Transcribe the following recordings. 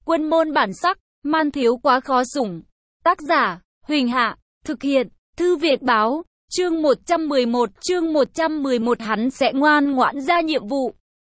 Quân môn bản sắc, man thiếu quá khó sủng. Tác giả, Huỳnh Hạ, thực hiện, Thư Việt Báo, chương 111, hắn sẽ ngoan ngoãn ra nhiệm vụ.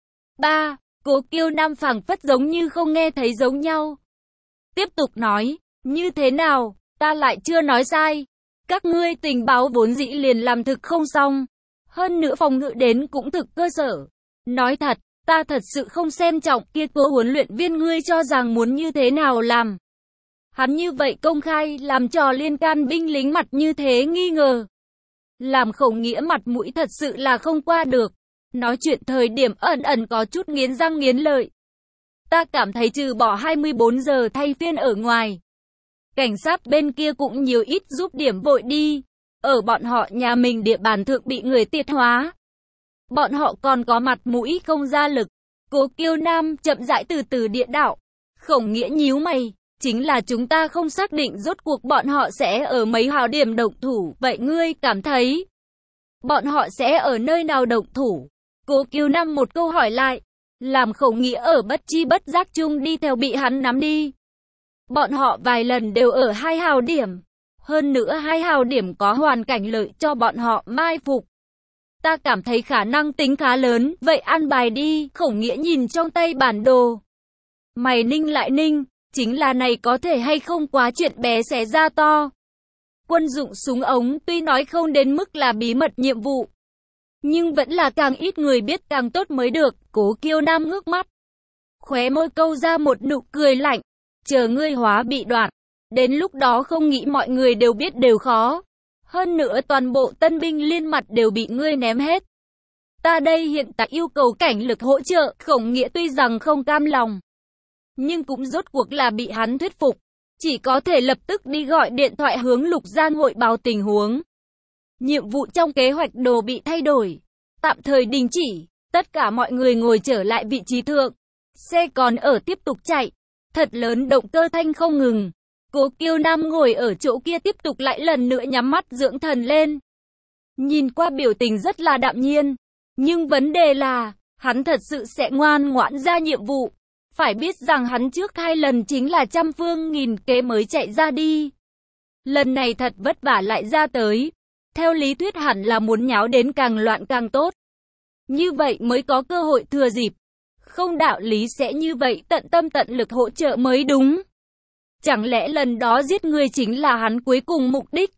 3. Cố Kiêu Nam phảng phất giống như không nghe thấy giống nhau. Tiếp tục nói, như thế nào, ta lại chưa nói sai. Các ngươi tình báo vốn dĩ liền làm thực không xong. Hơn nữa phòng ngự đến cũng thực cơ sở. Nói thật, ta thật sự không xem trọng kia cố huấn luyện viên ngươi cho rằng muốn như thế nào làm. Hắn như vậy công khai làm trò liên can binh lính mặt như thế nghi ngờ. Làm Khổng Nghĩa mặt mũi thật sự là không qua được. Nói chuyện thời điểm ẩn ẩn có chút nghiến răng nghiến lợi. Ta cảm thấy trừ bỏ 24 giờ thay phiên ở ngoài. Cảnh sát bên kia cũng nhiều ít giúp điểm vội đi. Ở bọn họ nhà mình địa bàn thượng bị người tiệt hóa. Bọn họ còn có mặt mũi không ra lực. Cố Kiêu Nam chậm rãi từ từ địa đạo. Khổng Nghĩa nhíu mày. Chính là chúng ta không xác định rốt cuộc bọn họ sẽ ở mấy hào điểm động thủ. Vậy ngươi cảm thấy bọn họ sẽ ở nơi nào động thủ? Cố Kiêu Nam một câu hỏi lại. Làm Khổng Nghĩa ở bất chi bất giác chung đi theo bị hắn nắm đi. Bọn họ vài lần đều ở 2 hào điểm. Hơn nữa 2 hào điểm có hoàn cảnh lợi cho bọn họ mai phục. Ta cảm thấy khả năng tính khá lớn. Vậy an bài đi. Khổng Nghĩa nhìn trong tay bản đồ. Mày ninh lại ninh. Chính là này có thể hay không quá chuyện bé xé ra to. Quân dụng súng ống tuy nói không đến mức là bí mật nhiệm vụ. Nhưng vẫn là càng ít người biết càng tốt mới được. Cố Kiêu Nam ngước mắt. Khóe môi câu ra một nụ cười lạnh. Chờ ngươi hóa bị đoạt. Đến lúc đó không nghĩ mọi người đều biết đều khó. Hơn nữa toàn bộ tân binh liên mặt đều bị ngươi ném hết. Ta đây hiện tại yêu cầu cảnh lực hỗ trợ. Khổng Nghĩa tuy rằng không cam lòng. Nhưng cũng rốt cuộc là bị hắn thuyết phục. Chỉ có thể lập tức đi gọi điện thoại hướng Lục Giang hội báo tình huống. Nhiệm vụ trong kế hoạch đồ bị thay đổi. Tạm thời đình chỉ. Tất cả mọi người ngồi trở lại vị trí thượng. Xe còn ở tiếp tục chạy. Thật lớn động cơ thanh không ngừng. Cố Kiêu Nam ngồi ở chỗ kia tiếp tục lại lần nữa nhắm mắt dưỡng thần lên. Nhìn qua biểu tình rất là đạm nhiên. Nhưng vấn đề là, hắn thật sự sẽ ngoan ngoãn ra nhiệm vụ. Phải biết rằng hắn trước 2 lần chính là trăm phương nghìn kế mới chạy ra đi. Lần này thật vất vả lại ra tới. Theo lý thuyết hẳn là muốn nháo đến càng loạn càng tốt. Như vậy mới có cơ hội thừa dịp. Không đạo lý sẽ như vậy tận tâm tận lực hỗ trợ mới đúng. Chẳng lẽ lần đó giết người chính là hắn cuối cùng mục đích?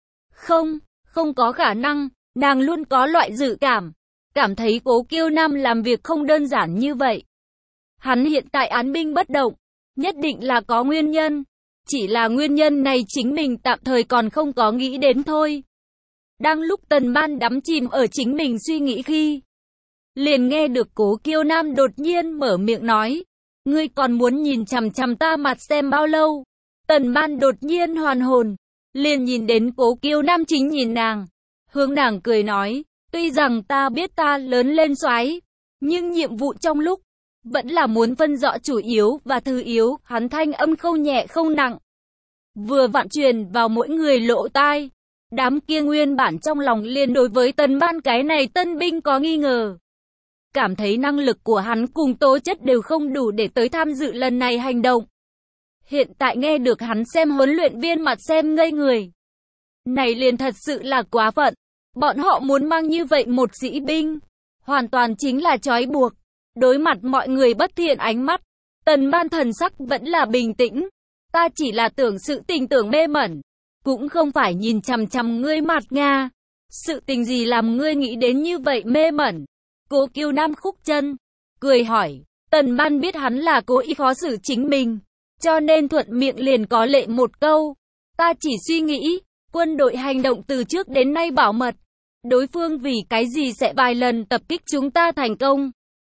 Không, không có khả năng. Nàng luôn có loại dự cảm. Cảm thấy Cố Kiêu Nam làm việc không đơn giản như vậy. Hắn hiện tại án binh bất động. Nhất định là có nguyên nhân. Chỉ là nguyên nhân này chính mình tạm thời còn không có nghĩ đến thôi. Đang lúc Tần Ban đắm chìm ở chính mình suy nghĩ khi. Liền nghe được Cố Kiêu Nam đột nhiên mở miệng nói. Ngươi còn muốn nhìn chằm chằm ta mặt xem bao lâu? Tần Ban đột nhiên hoàn hồn. Liền nhìn đến Cố Kiêu Nam chính nhìn nàng. Hướng nàng cười nói. Tuy rằng ta biết ta lớn lên soái, nhưng nhiệm vụ trong lúc vẫn là muốn phân rõ chủ yếu và thứ yếu. Hắn thanh âm không nhẹ không nặng. Vừa vặn truyền vào mỗi người lỗ tai. Đám kia nguyên bản trong lòng liền đối với Tần Ban cái này tân binh có nghi ngờ. Cảm thấy năng lực của hắn cùng tố chất đều không đủ để tới tham dự lần này hành động. Hiện tại nghe được hắn xem huấn luyện viên mặt xem ngây người. Này liền thật sự là quá phận. Bọn họ muốn mang như vậy một sĩ binh. Hoàn toàn chính là trói buộc. Đối mặt mọi người bất thiện ánh mắt. Tần Ban thần sắc vẫn là bình tĩnh. Ta chỉ là tưởng sự tình tưởng mê mẩn. Cũng không phải nhìn chằm chằm ngươi mặt Nga. Sự tình gì làm ngươi nghĩ đến như vậy mê mẩn? Cố Kiêu Nam khúc chân. Cười hỏi. Tần Ban biết hắn là cố ý khó xử chính mình. Cho nên thuận miệng liền có lệ một câu. Ta chỉ suy nghĩ. Quân đội hành động từ trước đến nay bảo mật. Đối phương vì cái gì sẽ vài lần tập kích chúng ta thành công?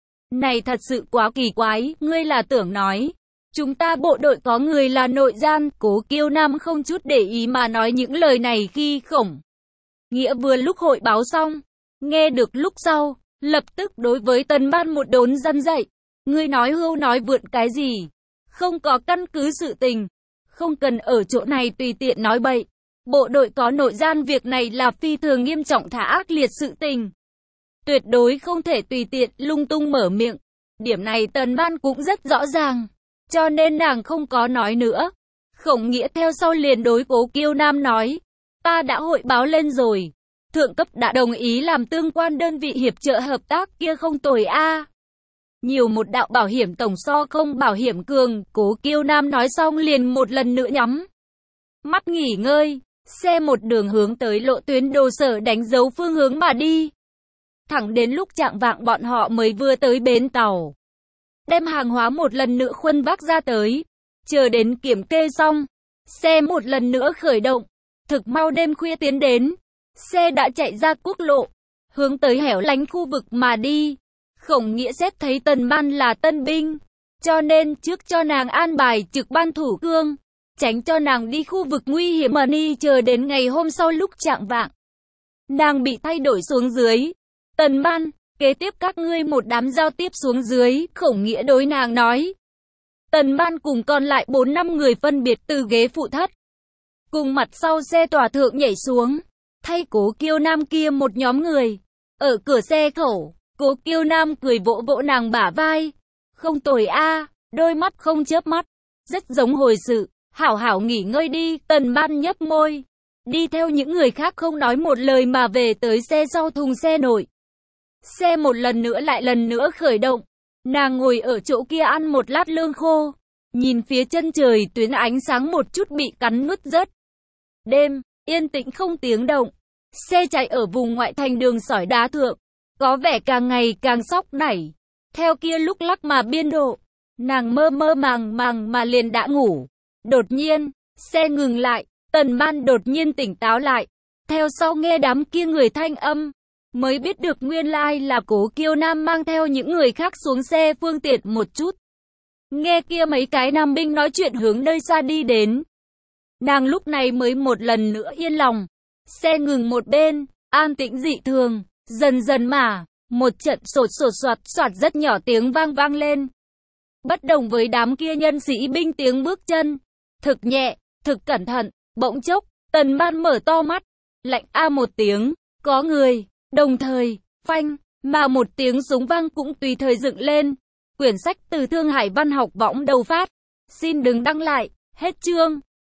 Này thật sự quá kỳ quái. Ngươi là tưởng nói chúng ta bộ đội có người là nội gian. Cố Kiêu Nam không chút để ý mà nói những lời này khi Khổng Nghĩa vừa lúc hội báo xong. Nghe được lúc sau, lập tức đối với Tần Ban một đốn răn dạy. Ngươi nói hưu nói vượn cái gì? Không có căn cứ sự tình. Không cần ở chỗ này tùy tiện nói bậy. Bộ đội có nội gian việc này là phi thường nghiêm trọng thả ác liệt sự tình. Tuyệt đối không thể tùy tiện lung tung mở miệng. Điểm này Tần Ban cũng rất rõ ràng. cho nên nàng không có nói nữa. Khổng Nghĩa theo sau liền đối Cố Kiêu Nam nói, ta đã hội báo lên rồi. Thượng cấp đã đồng ý làm tương quan đơn vị hiệp trợ hợp tác kia không tồi a. Nhiều một đạo bảo hiểm tổng so không bảo hiểm cường, Cố Kiêu Nam nói xong liền một lần nữa nhắm mắt nghỉ ngơi, xe một đường hướng tới lộ tuyến đồ sở đánh dấu phương hướng mà đi. Thẳng đến lúc chạng vạng bọn họ mới vừa tới bến tàu. Đem hàng hóa một lần nữa khuân vác ra tới, chờ đến kiểm kê xong, xe một lần nữa khởi động, thực mau đêm khuya tiến đến. Xe đã chạy ra quốc lộ, hướng tới hẻo lánh khu vực mà đi. Khổng Nghĩa xét thấy Tần Ban là tân binh, cho nên trước cho nàng an bài trực ban thủ cương, tránh cho nàng đi khu vực nguy hiểm mà đi chờ đến ngày hôm sau lúc chạng vạng. Nàng bị thay đổi xuống dưới. Tần Ban, kế tiếp các ngươi một đám giao tiếp xuống dưới, Khổng Nghĩa đối nàng nói. Tần Ban cùng còn lại 4-5 người phân biệt từ ghế phụ thất, cùng mặt sau xe tòa thượng nhảy xuống, thay Cố Kiêu Nam kia một nhóm người. Ở cửa xe khẩu, Cố Kiêu Nam cười vỗ vỗ nàng bả vai. Không tồi a, đôi mắt không chớp mắt, rất giống hồi sự, hảo hảo nghỉ ngơi đi. Tần Ban nhấp môi, đi theo những người khác không nói một lời mà về tới xe sau thùng xe nội. Xe một lần nữa khởi động, nàng ngồi ở chỗ kia ăn một lát lương khô, nhìn phía chân trời tuyến ánh sáng một chút bị cắn nuốt rớt. Đêm, yên tĩnh không tiếng động, xe chạy ở vùng ngoại thành đường sỏi đá thượng, có vẻ càng ngày càng sóc nảy, theo kia lúc lắc mà biên độ, nàng mơ mơ màng màng mà liền đã ngủ. Đột nhiên, xe ngừng lại, Tần Ban đột nhiên tỉnh táo lại, theo sau nghe đám kia người thanh âm, mới biết được nguyên lai là Cố Kiêu Nam mang theo những người khác xuống xe phương tiện một chút. Nghe kia mấy cái nam binh nói chuyện hướng nơi xa đi đến. Nàng lúc này mới một lần nữa yên lòng. Xe ngừng một bên, an tĩnh dị thường, dần dần mà, một trận sột sột soạt soạt rất nhỏ tiếng vang vang lên. Bất đồng với đám kia nhân sĩ binh tiếng bước chân, thực nhẹ, thực cẩn thận, bỗng chốc, Tần Ban mở to mắt, lạnh a một tiếng, có người, đồng thời, phanh, mà một tiếng súng vang cũng tùy thời dựng lên. Quyển sách từ Thương Hải Văn học võng đầu phát. Xin đừng đăng lại, hết chương.